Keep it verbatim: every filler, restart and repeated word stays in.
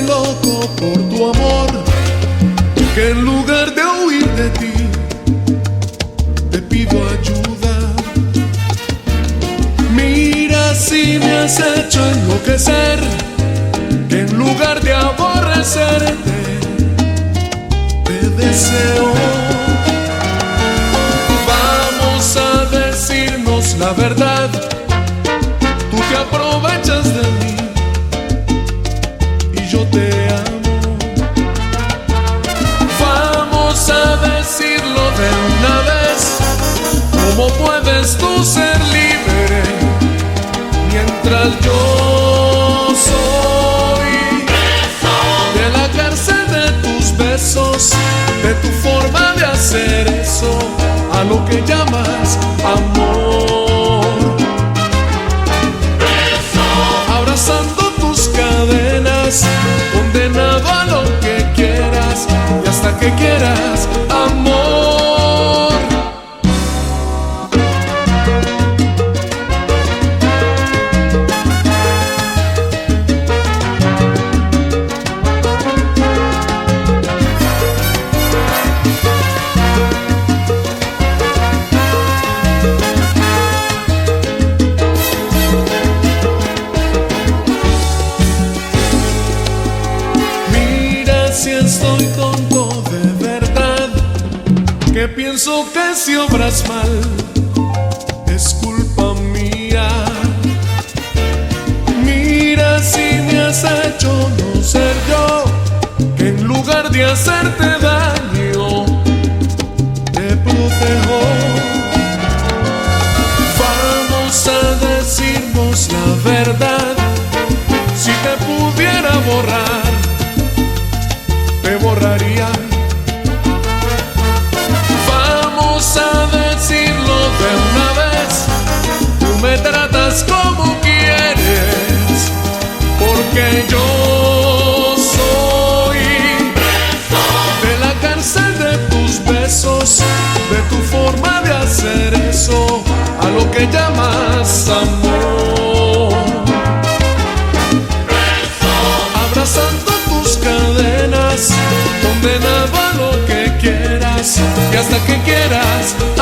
loco por tu amor, que en lugar de huir de ti te pido ayuda. Mira si me has hecho enloquecer, que en lugar de aborrecerte te deseo. Vamos a decirnos la verdad, tú te aprovechas de mí y yo te amo. Vamos a decirlo de una vez, ¿cómo puedes tú ser libre mientras yo soy preso de la cárcel de tus besos, de tu forma de hacer eso a lo que llamas amor? Preso, abrazando tus cadenas, condenado a lo que quieras y hasta que quieras amor. Si estoy tonto de verdad, que pienso que si obras mal es culpa mía. Mira si me has hecho no ser yo, que en lugar de hacerte daño te protejo. Vamos a decirnos la verdad, si te pudiera borrar te borraría. Vamos a decirlo de una vez, tú me tratas como quieres, porque yo soy preso de la cárcel de tus besos, de tu forma de hacer eso a lo que llamas amor. Preso, abrazando tus cadenas, condenado a lo que quieras y hasta que quieras